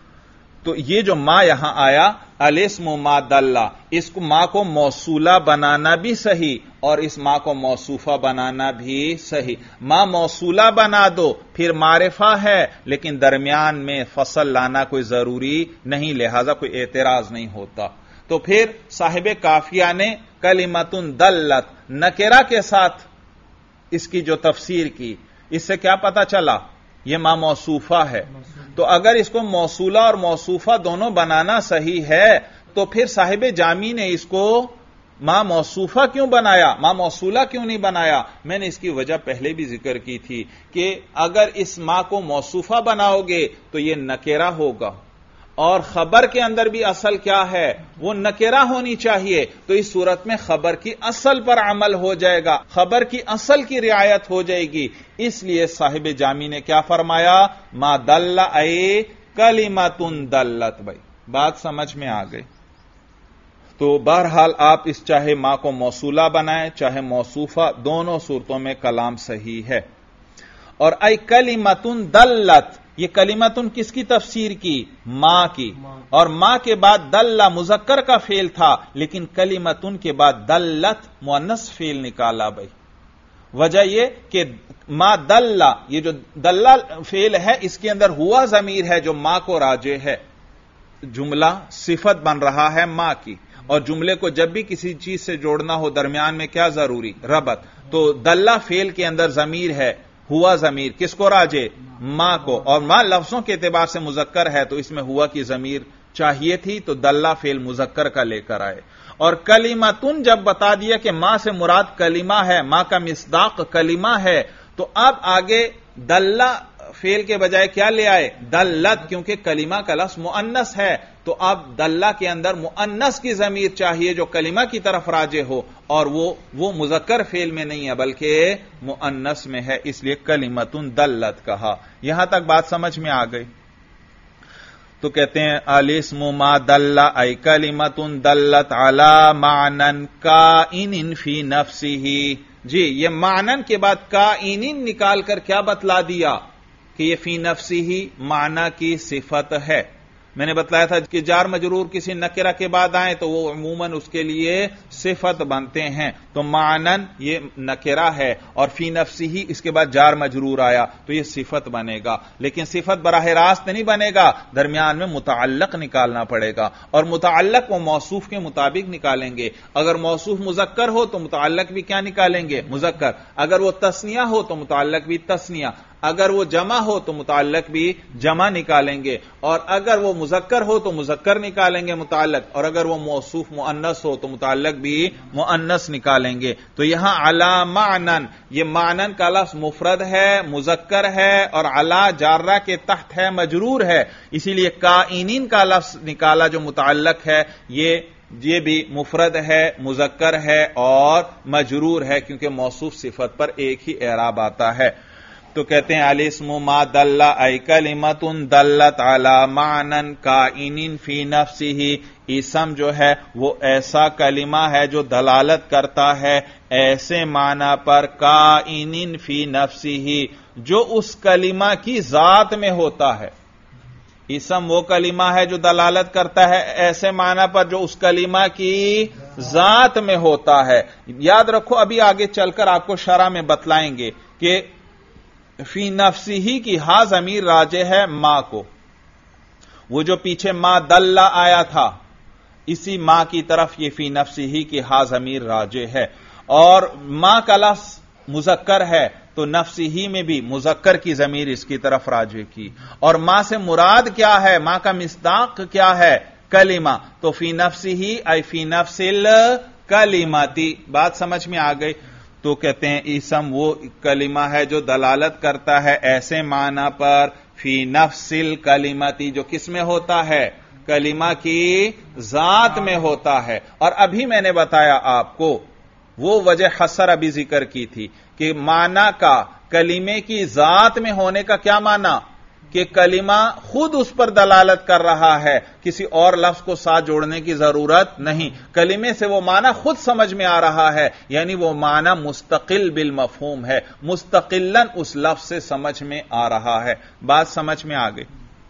تو یہ جو ما یہاں آیا الاسم ما دل، اس کو ما کو موصولہ بنانا بھی صحیح اور اس ما کو موصوفہ بنانا بھی صحیح. ما موصولہ بنا دو پھر معرفہ ہے لیکن درمیان میں فصل لانا کوئی ضروری نہیں، لہذا کوئی اعتراض نہیں ہوتا. تو پھر صاحب کافیہ نے کلمۃ دلت نکرہ کے ساتھ اس کی جو تفسیر کی، اس سے کیا پتا چلا؟ یہ ما موصوفہ ہے. تو اگر اس کو موصولہ اور موصوفہ دونوں بنانا صحیح ہے تو پھر صاحب جامی نے اس کو ما موصوفہ کیوں بنایا، ما موصولہ کیوں نہیں بنایا؟ میں نے اس کی وجہ پہلے بھی ذکر کی تھی کہ اگر اس ما کو موصوفہ بناؤ گے تو یہ نکرہ ہوگا، اور خبر کے اندر بھی اصل کیا ہے؟ وہ نکرہ ہونی چاہیے. تو اس صورت میں خبر کی اصل پر عمل ہو جائے گا، خبر کی اصل کی رعایت ہو جائے گی. اس لیے صاحب جامی نے کیا فرمایا؟ ما دل اے کلمۃ دلت. بھائی بات سمجھ میں آ گئی. تو بہرحال آپ اس چاہے ما کو موصولہ بنائیں چاہے موصوفہ، دونوں صورتوں میں کلام صحیح ہے. اور اے کلمۃ دلت، یہ کلمتن کس کی تفسیر کی؟ ما کی. اور ما کے بعد دل مذکر کا فعل تھا لیکن کلمتن کے بعد دلت مؤنث فعل نکالا. بھائی وجہ یہ کہ ما دل، یہ جو دل فعل ہے اس کے اندر ہوا ضمیر ہے جو ما کو راجع ہے. جملہ صفت بن رہا ہے ما کی، اور جملے کو جب بھی کسی چیز سے جوڑنا ہو درمیان میں کیا ضروری؟ ربط. تو دل فعل کے اندر ضمیر ہے، ہوا ضمیر کس کو راجع؟ ما کو. اور ما لفظوں کے اعتبار سے مذکر ہے تو اس میں ہوا کی ضمیر چاہیے تھی، تو دلہ فعل مذکر کا لے کر آئے. اور کلمتن جب بتا دیا کہ ما سے مراد کلمہ ہے، ما کا مصداق کلمہ ہے، تو اب آگے دلہ فعل کے بجائے کیا لے آئے؟ دلت، کیونکہ کلمہ کا لفظ مؤنث ہے، تو اب دلہ کے اندر مؤنث کی ضمیر چاہیے جو کلمہ کی طرف راجع ہو، اور وہ مذکر فعل میں نہیں ہے بلکہ مؤنث میں ہے، اس لیے کلمتن دلت کہا۔ یہاں تک بات سمجھ میں آ گئی؟ تو کہتے ہیں الاسم ما دل ای کلمتن دلت علی معنی کائن فی نفسہ۔ جی، یہ معنی کے بعد کائن نکال کر کیا بتلا دیا کہ یہ فی نفسہ معنی کی صفت ہے۔ میں نے بتلایا تھا کہ جار مجرور کسی نکرہ کے بعد آئیں تو وہ عموماً اس کے لیے صفت بنتے ہیں، تو معنن یہ نکرہ ہے اور فی نفسی ہی اس کے بعد جار مجرور آیا تو یہ صفت بنے گا، لیکن صفت براہ راست نہیں بنے گا، درمیان میں متعلق نکالنا پڑے گا، اور متعلق وہ موصوف کے مطابق نکالیں گے۔ اگر موصوف مذکر ہو تو متعلق بھی کیا نکالیں گے؟ مذکر۔ اگر وہ تثنیہ ہو تو متعلق بھی تثنیہ، اگر وہ جمع ہو تو متعلق بھی جمع نکالیں گے، اور اگر وہ مذکر ہو تو مذکر نکالیں گے متعلق، اور اگر وہ موصوف مؤنث ہو تو متعلق بھی مؤنث نکالیں گے۔ تو یہاں علی معنن، یہ معنن کا لفظ مفرد ہے، مذکر ہے، اور علی جارہ کے تحت ہے، مجرور ہے، اسی لیے کائنین کا لفظ نکالا جو متعلق ہے، یہ بھی مفرد ہے، مذکر ہے اور مجرور ہے، کیونکہ موصوف صفت پر ایک ہی اعراب آتا ہے۔ تو کہتے ہیں الاسم ما دل ای کلمۃ دلت علی معنی کائن فی نفسہ، اسم جو ہے وہ ایسا کلمہ ہے جو دلالت کرتا ہے ایسے معنی پر کائن فی نفسہ جو اس کلمہ کی ذات میں ہوتا ہے۔ اسم وہ کلمہ ہے جو دلالت کرتا ہے ایسے معنی پر جو اس کلمہ کی ذات میں ہوتا ہے۔ یاد رکھو، ابھی آگے چل کر آپ کو شرح میں بتلائیں گے کہ فی نفسی ہی کی ہا ضمیر راجع ہے ما کو، وہ جو پیچھے ما دلہ آیا تھا اسی ما کی طرف یہ فی نفسی ہی کی ہا ضمیر راجع ہے، اور ما کا لفظ مذکر ہے تو نفسی ہی میں بھی مذکر کی ضمیر اس کی طرف راجع کی، اور ما سے مراد کیا ہے؟ ما کا مصداق کیا ہے؟ کلمہ، تو فی نفسی ہی ای فی نفس الکلمتی۔ بات سمجھ میں آ گئی؟ تو کہتے ہیں اسم وہ کلمہ ہے جو دلالت کرتا ہے ایسے معنی پر فی نفس الکلمتی جو کس میں ہوتا ہے؟ کلمہ کی ذات میں ہوتا ہے۔ اور ابھی میں نے بتایا آپ کو وہ وجہ حصر ابھی ذکر کی تھی کہ معنی کا کلمے کی ذات میں ہونے کا کیا معنی؟ کہ کلمہ خود اس پر دلالت کر رہا ہے، کسی اور لفظ کو ساتھ جوڑنے کی ضرورت نہیں، کلمے سے وہ معنی خود سمجھ میں آ رہا ہے، یعنی وہ معنی مستقل بالمفہوم ہے، مستقلاً اس لفظ سے سمجھ میں آ رہا ہے۔ بات سمجھ میں آ گئی؟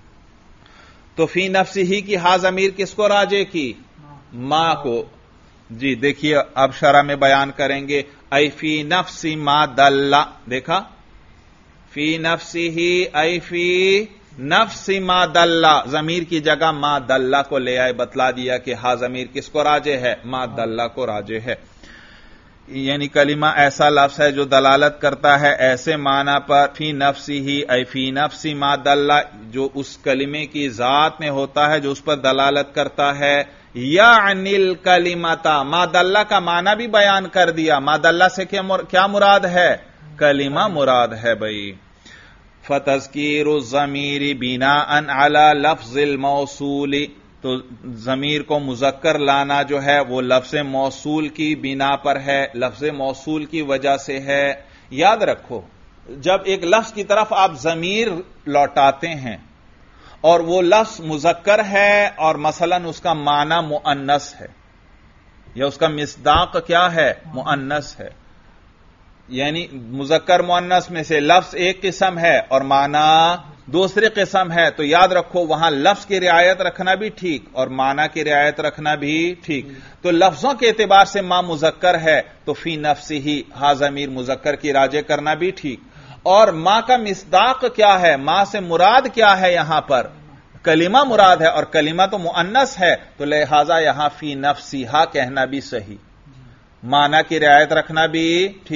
تو فی نفسی ہی کی ہا ضمیر کس کو راجع کی؟ ما کو۔ جی دیکھیے اب شرح میں بیان کریں گے، ای فی نفسی ما دل، دیکھا فی نفسی ہی ای فی نفس ما دل، ضمیر کی جگہ ما دل کو لے آئے، بتلا دیا کہ ہا ضمیر کس کو راجع ہے؟ ما دل کو راجع ہے، یعنی کلمہ ایسا لفظ ہے جو دلالت کرتا ہے ایسے معنی پر فی نفسی ہی ای فی نفسی ما دل، جو اس کلمے کی ذات میں ہوتا ہے جو اس پر دلالت کرتا ہے، یعنی الکلمۃ، ما دل کا معنی بھی بیان کر دیا، ما دل سے کیا مراد ہے؟ کلمہ مراد ہے بھائی۔ فتذکیر الضمیر بناء علی لفظ الموصول، تو ضمیر کو مذکر لانا جو ہے وہ لفظ موصول کی بنا پر ہے، لفظ موصول کی وجہ سے ہے۔ یاد رکھو، جب ایک لفظ کی طرف آپ ضمیر لوٹاتے ہیں اور وہ لفظ مذکر ہے اور مثلاً اس کا معنی مؤنث ہے یا اس کا مصداق کیا ہے؟ مؤنث ہے، یعنی مذکر مؤنث میں سے لفظ ایک قسم ہے اور معنی دوسری قسم ہے، تو یاد رکھو وہاں لفظ کی رعایت رکھنا بھی ٹھیک اور معنی کی رعایت رکھنا بھی ٹھیک۔ تو لفظوں کے اعتبار سے ما مذکر ہے تو فی نفسی ہی ہا ضمیر مذکر کی راجع کرنا بھی ٹھیک، اور ما کا مصداق کیا ہے؟ ما سے مراد کیا ہے؟ یہاں پر کلمہ مراد ہے، اور کلمہ تو مؤنث ہے، تو لہذا یہاں فی نفسی ہا کہنا بھی صحیح، معنی کی رعایت رکھنا بھی ٹھیک۔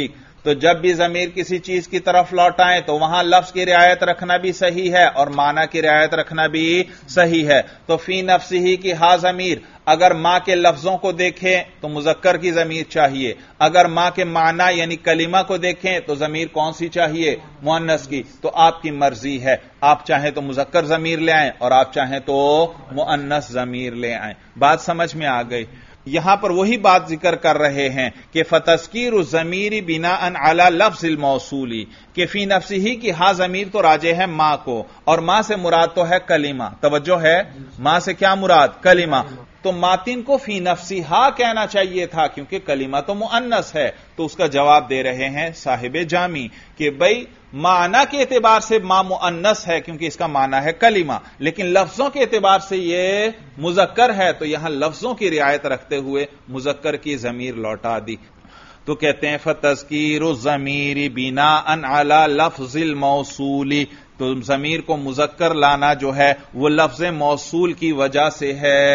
تو جب بھی ضمیر کسی چیز کی طرف لوٹائیں تو وہاں لفظ کی رعایت رکھنا بھی صحیح ہے اور معنی کی رعایت رکھنا بھی صحیح ہے. تو فی نفسہ کی ہا ضمیر اگر ماں کے لفظوں کو دیکھیں تو مذکر کی ضمیر چاہیے، اگر ماں کے معنی یعنی کلمہ کو دیکھیں تو ضمیر کون سی چاہیے؟ مؤنث کی. تو آپ کی مرضی ہے، آپ چاہیں تو مذکر ضمیر لے آئیں اور آپ چاہیں تو مؤنث ضمیر لے آئیں. بات سمجھ میں آ گئی؟ یہاں پر وہی بات ذکر کر رہے ہیں کہ فتذکیر الضمیر بناء علی لفظ الموصول، کہ فی نفسہ کی ہا ضمیر تو راجع ہے ماں کو، اور ماں سے مراد تو ہے کلمہ. توجہ ہے، ماں سے کیا مراد؟ کلمہ. تو ماتن کو فی نفسہا کہنا چاہیے تھا کیونکہ کلمہ تو مؤنث ہے. تو اس کا جواب دے رہے ہیں صاحب جامی کہ بھئی معنی کے اعتبار سے ماں مؤنث ہے کیونکہ اس کا معنی ہے کلمہ، لیکن لفظوں کے اعتبار سے یہ مذکر ہے، تو یہاں لفظوں کی رعایت رکھتے ہوئے مذکر کی ضمیر لوٹا دی. تو کہتے ہیں فتذکیر الضمیر بناء علی لفظ الموصول، تو ضمیر کو مذکر لانا جو ہے وہ لفظ موصول کی وجہ سے ہے.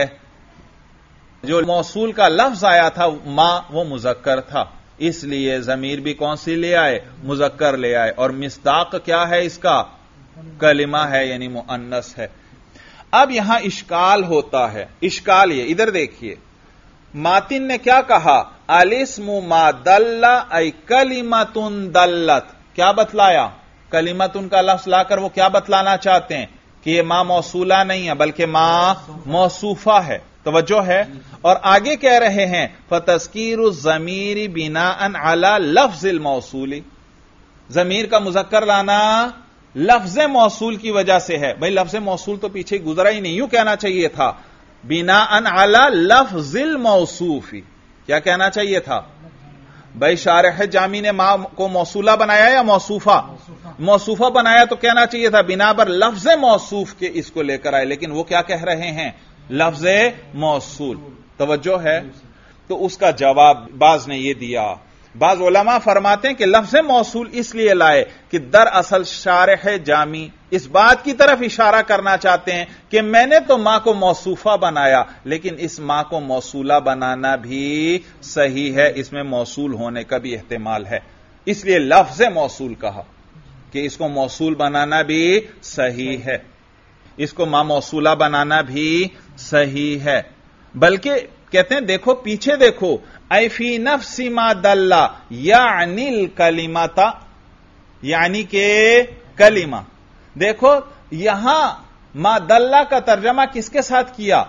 جو موصول کا لفظ آیا تھا ماں وہ مذکر تھا، اس لیے ضمیر بھی کون سی لے آئے؟ مذکر لے آئے. اور مصداق کیا ہے اس کا؟ کلمہ ہے یعنی مؤنث ہے. اب یہاں اشکال ہوتا ہے. اشکال یہ ادھر دیکھیے، ماتن نے کیا کہا؟ الاسم ما دل ای کلمۃ دلت. کیا بتلایا؟ کلمۃ کا لفظ لا کر وہ کیا بتلانا چاہتے ہیں؟ کہ یہ ماں موصولہ نہیں ہے بلکہ ماں موصوفہ ہے. توجہ ہے. اور آگے کہہ رہے ہیں فتذکیر الضمیر بناء علی لفظ الموصول، ضمیر کا مذکر لانا لفظ موصول کی وجہ سے ہے. بھئی لفظ موصول تو پیچھے گزرا ہی نہیں، یوں کہنا چاہیے تھا بناء علی لفظ الموصوف. کیا کہنا چاہیے تھا؟ بھئی شارح جامی نے ماں کو موصولہ بنایا یا موصوفہ؟ موصوفہ بنایا تو کہنا چاہیے تھا بنا پر لفظ موصوف کے اس کو لے کر آئے، لیکن وہ کیا کہہ رہے ہیں؟ لفظ موصول. توجہ ہے. تو اس کا جواب بعض نے یہ دیا. بعض علماء فرماتے ہیں کہ لفظ موصول اس لیے لائے کہ دراصل شارح جامی اس بات کی طرف اشارہ کرنا چاہتے ہیں کہ میں نے تو ماں کو موصوفہ بنایا لیکن اس ماں کو موصولہ بنانا بھی صحیح ہے، اس میں موصول ہونے کا بھی احتمال ہے، اس لیے لفظ موصول کہا کہ اس کو موصول بنانا بھی صحیح ہے، اس کو ماں موصولہ بنانا بھی صحیح ہے. بلکہ کہتے ہیں دیکھو پیچھے دیکھو، ای فی نفس ما دل یعنی الکلمۃ، یعنی کہ کلمہ. دیکھو یہاں ما دل کا ترجمہ کس کے ساتھ کیا؟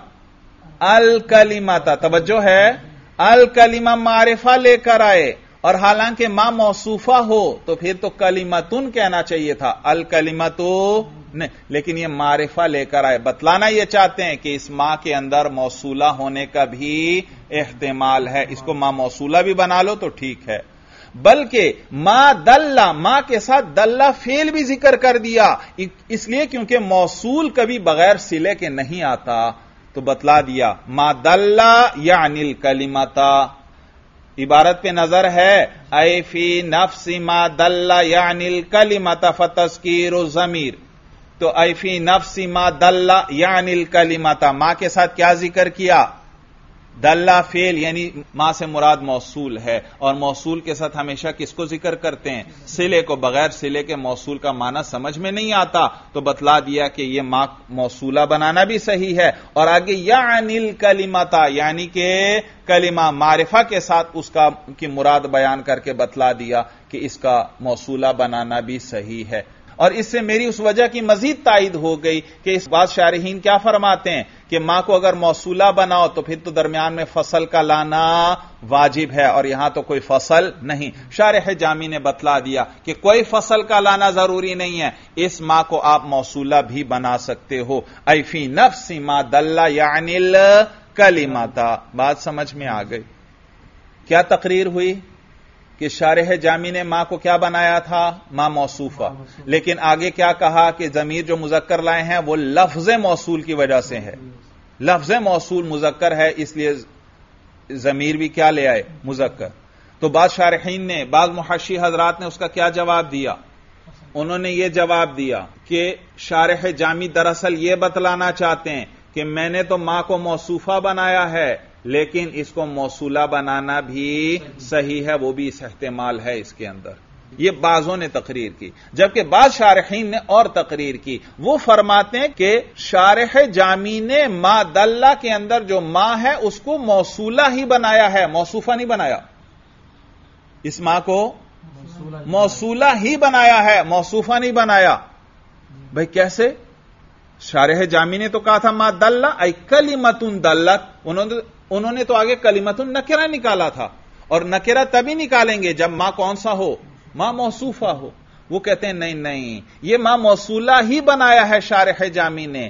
الکلمۃ. توجہ ہے، الکلمہ معرفہ لے کر آئے اور حالانکہ ماں موصوفہ ہو تو پھر تو کلمتن کہنا چاہیے تھا، الکلمۃ نہیں، لیکن یہ معرفہ لے کر آئے. بتلانا یہ چاہتے ہیں کہ اس ماں کے اندر موصولہ ہونے کا بھی احتمال ہے، اس کو ماں موصولہ بھی بنا لو تو ٹھیک ہے. بلکہ ما دلہ، ماں کے ساتھ دلہ فعل بھی ذکر کر دیا، اس لیے کیونکہ موصول کبھی بغیر صلے کے نہیں آتا، تو بتلا دیا ما دلہ یعنی الکلمۃ. عبارت پہ نظر ہے، اے فی نفس ما دل یعنی الکلمۃ فتذکیر الضمیر. تو اے فی نفس ما دل یعنی الکلمۃ، ماں کے ساتھ کیا ذکر کیا؟ دلہ فعل، یعنی ماں سے مراد موصول ہے، اور موصول کے ساتھ ہمیشہ کس کو ذکر کرتے ہیں؟ صلے کو. بغیر صلے کے موصول کا معنی سمجھ میں نہیں آتا، تو بتلا دیا کہ یہ ماں موصولہ بنانا بھی صحیح ہے. اور آگے یعنی الکلمۃ، یعنی کہ کلمہ معرفہ کے ساتھ اس کا کی مراد بیان کر کے بتلا دیا کہ اس کا موصولہ بنانا بھی صحیح ہے. اور اس سے میری اس وجہ کی مزید تائید ہو گئی کہ اس بات شارحین کیا فرماتے ہیں کہ ماں کو اگر موصولہ بناؤ تو پھر تو درمیان میں فصل کا لانا واجب ہے، اور یہاں تو کوئی فصل نہیں. شارح جامی نے بتلا دیا کہ کوئی فصل کا لانا ضروری نہیں ہے، اس ماں کو آپ موصولہ بھی بنا سکتے ہو. ای فی نفس ما دل یعنی الکلمۃ. بات سمجھ میں آ گئی؟ کیا تقریر ہوئی کہ شارح جامی نے ماں کو کیا بنایا تھا؟ ماں موصوفہ. لیکن آگے کیا کہا کہ ضمیر جو مذکر لائے ہیں وہ لفظ موصول کی وجہ سے ہے. لفظ موصول مذکر ہے اس لیے ضمیر بھی کیا لے آئے؟ مذکر. تو بعض شارحین نے، بعض محشی حضرات نے اس کا کیا جواب دیا؟ انہوں نے یہ جواب دیا کہ شارح جامی دراصل یہ بتلانا چاہتے ہیں کہ میں نے تو ماں کو موصوفہ بنایا ہے لیکن اس کو موصولہ بنانا بھی صحیح ہے، وہ بھی اس احتمال ہے اس کے اندر. یہ بعضوں نے تقریر کی، جبکہ بعض شارحین نے اور تقریر کی. وہ فرماتے ہیں کہ شارح جامی نے ما دلہ کے اندر جو ما ہے اس کو موصولہ ہی بنایا ہے، موصوفہ نہیں بنایا. اس ما کو موصولہ ہی بنایا ہے، موصوفہ نہیں بنایا. بھئی کیسے؟ شارح جامی نے تو کہا تھا ما دلہ ای کلمۃ دلت، انہوں نے تو آگے کلمۃ نکرہ نکالا تھا، اور نکرہ تبھی نکالیں گے جب ما کون سا ہو؟ ما موصوفہ ہو. وہ کہتے ہیں نہیں نہیں، یہ ما موصولہ ہی بنایا ہے شارح جامی نے.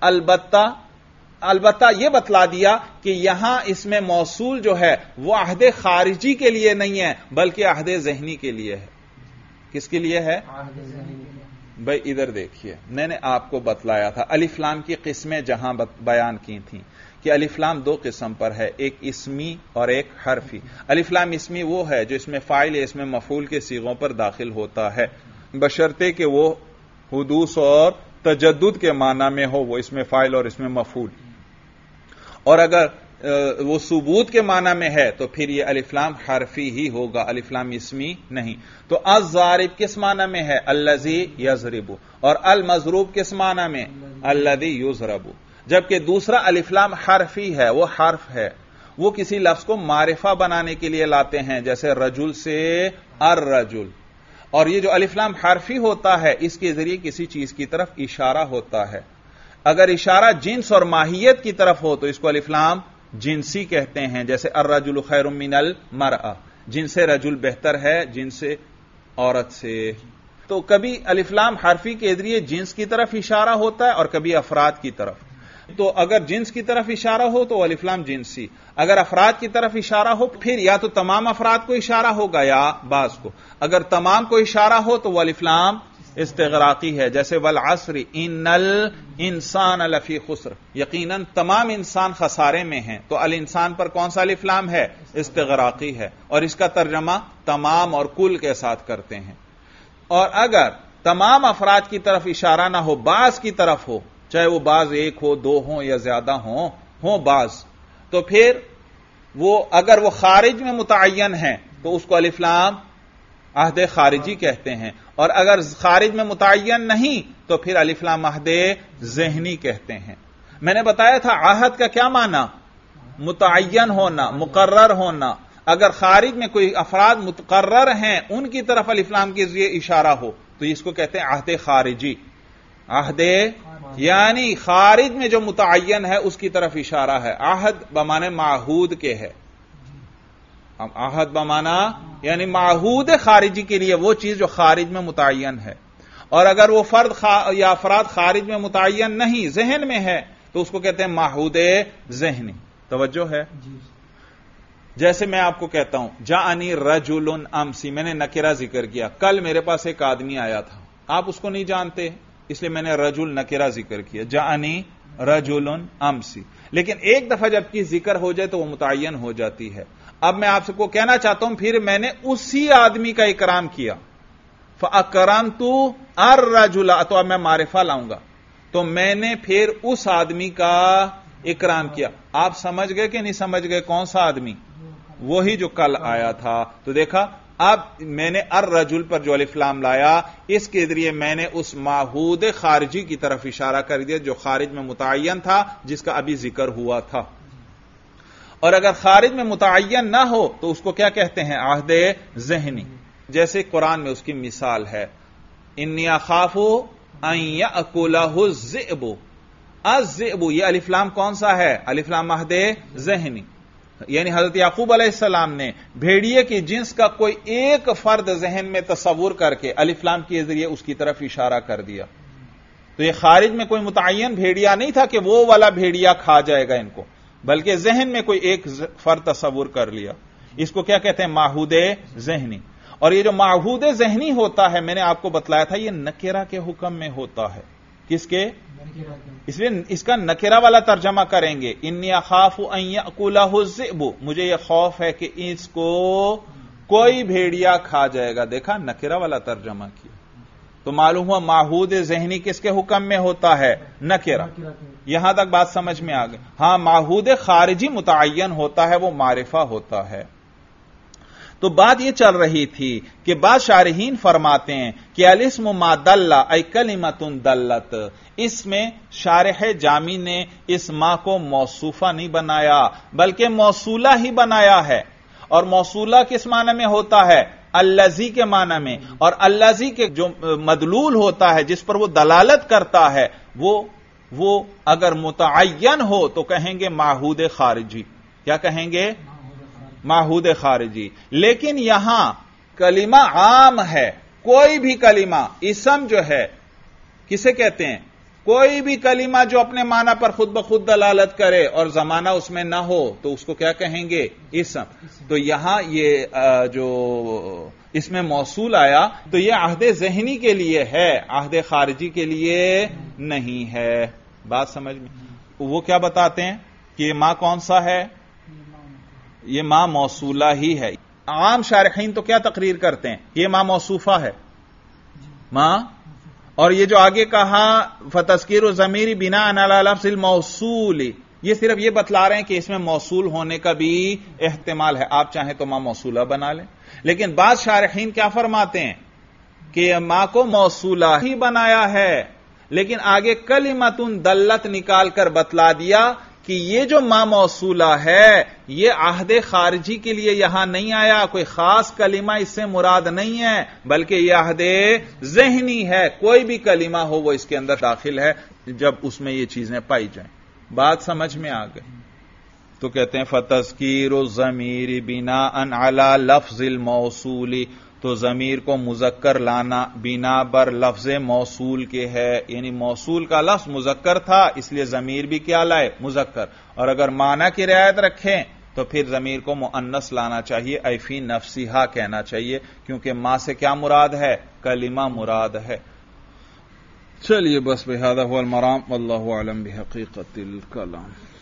البتہ یہ بتلا دیا کہ یہاں اس میں موصول جو ہے وہ عہد خارجی کے لیے نہیں ہے بلکہ عہد ذہنی کے لیے ہے. کس کے لیے ہے؟ بھائی ادھر دیکھیے، میں نے آپ کو بتلایا تھا الف لام کی قسمیں جہاں بیان کی تھیں کہ الف لام دو قسم پر ہے، ایک اسمی اور ایک حرفی. الف لام اسمی وہ ہے جو اس میں فاعل یا اس میں مفعول کے صیغوں پر داخل ہوتا ہے، بشرطے کہ وہ حدوث اور تجدد کے معنی میں ہو، وہ اس میں فاعل اور اس میں مفعول. اور اگر وہ ثبوت کے معنی میں ہے تو پھر یہ الف لام حرفی ہی ہوگا، الف لام اسمی نہیں. تو الضارب کس معنی میں ہے؟ الذی یضرب، اور المضروب کس معنی میں؟ الذی یضرب. جبکہ دوسرا الف لام حرفی ہے، وہ حرف ہے، وہ کسی لفظ کو معرفہ بنانے کے لیے لاتے ہیں، جیسے رجل سے الرجل. اور یہ جو الف لام حرفی ہوتا ہے اس کے ذریعے کسی چیز کی طرف اشارہ ہوتا ہے. اگر اشارہ جنس اور ماہیت کی طرف ہو تو اس کو الف لام جنسی کہتے ہیں، جیسے الرجل خیر من المرأة، جن سے رجل بہتر ہے جن سے عورت سے. تو کبھی الف لام حرفی کے ذریعے جنس کی طرف اشارہ ہوتا ہے اور کبھی افراد کی طرف. تو اگر جنس کی طرف اشارہ ہو تو الف لام جنسی، اگر افراد کی طرف اشارہ ہو پھر یا تو تمام افراد کو اشارہ ہوگا یا بعض کو. اگر تمام کو اشارہ ہو تو وہ الف لام استغراقی ہے، جیسے والعصر ان الانسان لفی خسر، یقیناً تمام انسان خسارے میں ہیں. تو الانسان پر کون سا الف لام ہے؟ استغراقی ہے، اور اس کا ترجمہ تمام اور کل کے ساتھ کرتے ہیں. اور اگر تمام افراد کی طرف اشارہ نہ ہو، بعض کی طرف ہو، چاہے وہ بعض ایک ہو، دو ہوں یا زیادہ ہوں بعض، تو پھر وہ اگر وہ خارج میں متعین ہیں تو اس کو الف لام عہد خارجی کہتے ہیں، اور اگر خارج میں متعین نہیں تو پھر الف لام عہد ذہنی کہتے ہیں. میں نے بتایا تھا عہد کا کیا معنی؟ متعین ہونا، مقرر ہونا. اگر خارج میں کوئی افراد مقرر ہیں ان کی طرف الف لام کے ذریعے اشارہ ہو تو اس کو کہتے ہیں عہد خارجی. عہد یعنی خارج میں جو متعین ہے اس کی طرف اشارہ ہے. عہد بمعنی معہود کے ہے، عہد بمعنی یعنی معہود خارجی کے لیے وہ چیز جو خارج میں متعین ہے. اور اگر وہ فرد یا افراد خارج میں متعین نہیں، ذہن میں ہے، تو اس کو کہتے ہیں معہود ذہنی. توجہ ہے؟ جیسے میں آپ کو کہتا ہوں جاءنی رجل امسی، میں نے نکرہ ذکر کیا، کل میرے پاس ایک آدمی آیا تھا، آپ اس کو نہیں جانتے اس لیے میں نے رجل نکرہ ذکر کیا، جاءنی رجل امسی. لیکن ایک دفعہ جب کی ذکر ہو جائے تو وہ متعین ہو جاتی ہے. اب میں آپ کو کہنا چاہتا ہوں پھر میں نے اسی آدمی کا اکرام کیا، فاکرمت الرجل، تو اب میں معرفہ لاؤں گا، تو میں نے پھر اس آدمی کا اکرام کیا. آپ سمجھ گئے کہ نہیں سمجھ گئے کون سا آدمی؟ وہی جو کل آیا تھا. تو دیکھا اب میں نے الرجل پر جو الف لام لایا اس کے ذریعے میں نے اس معہود خارجی کی طرف اشارہ کر دیا جو خارج میں متعین تھا، جس کا ابھی ذکر ہوا تھا. اور اگر خارج میں متعین نہ ہو تو اس کو کیا کہتے ہیں؟ عہد ذہنی. جیسے قرآن میں اس کی مثال ہے انی اخاف ان یاکلہ الذئب. الذئب یہ الف لام کون سا ہے؟ الف لام عہد ذہنی. یعنی حضرت یعقوب علیہ السلام نے بھیڑیے کی جنس کا کوئی ایک فرد ذہن میں تصور کر کے الف لام کے ذریعے اس کی طرف اشارہ کر دیا. تو یہ خارج میں کوئی متعین بھیڑیا نہیں تھا کہ وہ والا بھیڑیا کھا جائے گا ان کو، بلکہ ذہن میں کوئی ایک فرد تصور کر لیا. اس کو کیا کہتے ہیں؟ معہود ذہنی. اور یہ جو معہود ذہنی ہوتا ہے میں نے آپ کو بتلایا تھا یہ نکرہ کے حکم میں ہوتا ہے. کس کے؟ اس لیے اس کا نکرہ والا ترجمہ کریں گے انی اخاف ان یاکلہ الذئب، مجھے یہ خوف ہے کہ اس کو کوئی بھیڑیا کھا جائے گا. دیکھا نکرہ والا ترجمہ کیا. تو معلوم ہوا معہود ذہنی کس کے حکم میں ہوتا ہے؟ نکرہ. یہاں تک بات سمجھ میں آ گئی. ہاں معہود خارجی متعین ہوتا ہے، وہ معرفہ ہوتا ہے. تو بات یہ چل رہی تھی کہ بعض شارحین فرماتے ہیں کہ الاسم ما دل ای کلمۃ دلت، اس میں شارح جامی نے اس ما کو موصوفہ نہیں بنایا بلکہ موصولہ ہی بنایا ہے. اور موصولہ کس معنی میں ہوتا ہے؟ الذی کے معنی میں. اور الذی کے جو مدلول ہوتا ہے، جس پر وہ دلالت کرتا ہے، وہ اگر متعین ہو تو کہیں گے معہود خارجی. کیا کہیں گے؟ معہود خارجی. لیکن یہاں کلمہ عام ہے، کوئی بھی کلمہ، اسم جو ہے کسے کہتے ہیں؟ کوئی بھی کلمہ جو اپنے معنی پر خود بخود دلالت کرے اور زمانہ اس میں نہ ہو تو اس کو کیا کہیں گے؟ اسم. تو یہاں یہ جو اس میں موصول آیا تو یہ عہد ذہنی کے لیے ہے، عہد خارجی کے لیے نہیں ہے. بات سمجھ میں؟ وہ کیا بتاتے ہیں کہ یہ ما کون سا ہے؟ یہ ما موصولہ ہی ہے. عام شارحین تو کیا تقریر کرتے ہیں؟ یہ ما موصوفہ ہے. ما اور یہ جو آگے کہا فتذکیر الضمیر بناء علی لفظ الموصول، یہ صرف یہ بتلا رہے ہیں کہ اس میں موصول ہونے کا بھی احتمال ہے. آپ چاہیں تو ما موصولہ بنا لیں. لیکن بعض شارحین کیا فرماتے ہیں کہ ما کو موصولہ ہی بنایا ہے، لیکن آگے کلمۃ دلت نکال کر بتلا دیا کہ یہ جو ما موصولہ ہے یہ عہد خارجی کے لیے یہاں نہیں آیا، کوئی خاص کلمہ اس سے مراد نہیں ہے، بلکہ یہ عہد ذہنی ہے. کوئی بھی کلمہ ہو وہ اس کے اندر داخل ہے جب اس میں یہ چیزیں پائی جائیں. بات سمجھ میں آ گئی؟ تو کہتے ہیں فتذکیر الضمیر بناء علی لفظ الموصول، تو ضمیر کو مذکر لانا بنا بر لفظ موصول کے ہے. یعنی موصول کا لفظ مذکر تھا اس لیے ضمیر بھی کیا لائے؟ مذکر. اور اگر معنی کی رعایت رکھیں تو پھر ضمیر کو مؤنث لانا چاہیے، ای فی نفسہا کہنا چاہیے، کیونکہ ما سے کیا مراد ہے؟ کلمہ مراد ہے. چلیے بس بہذا هو المرام واللہ اعلم بحقیقت الکلام.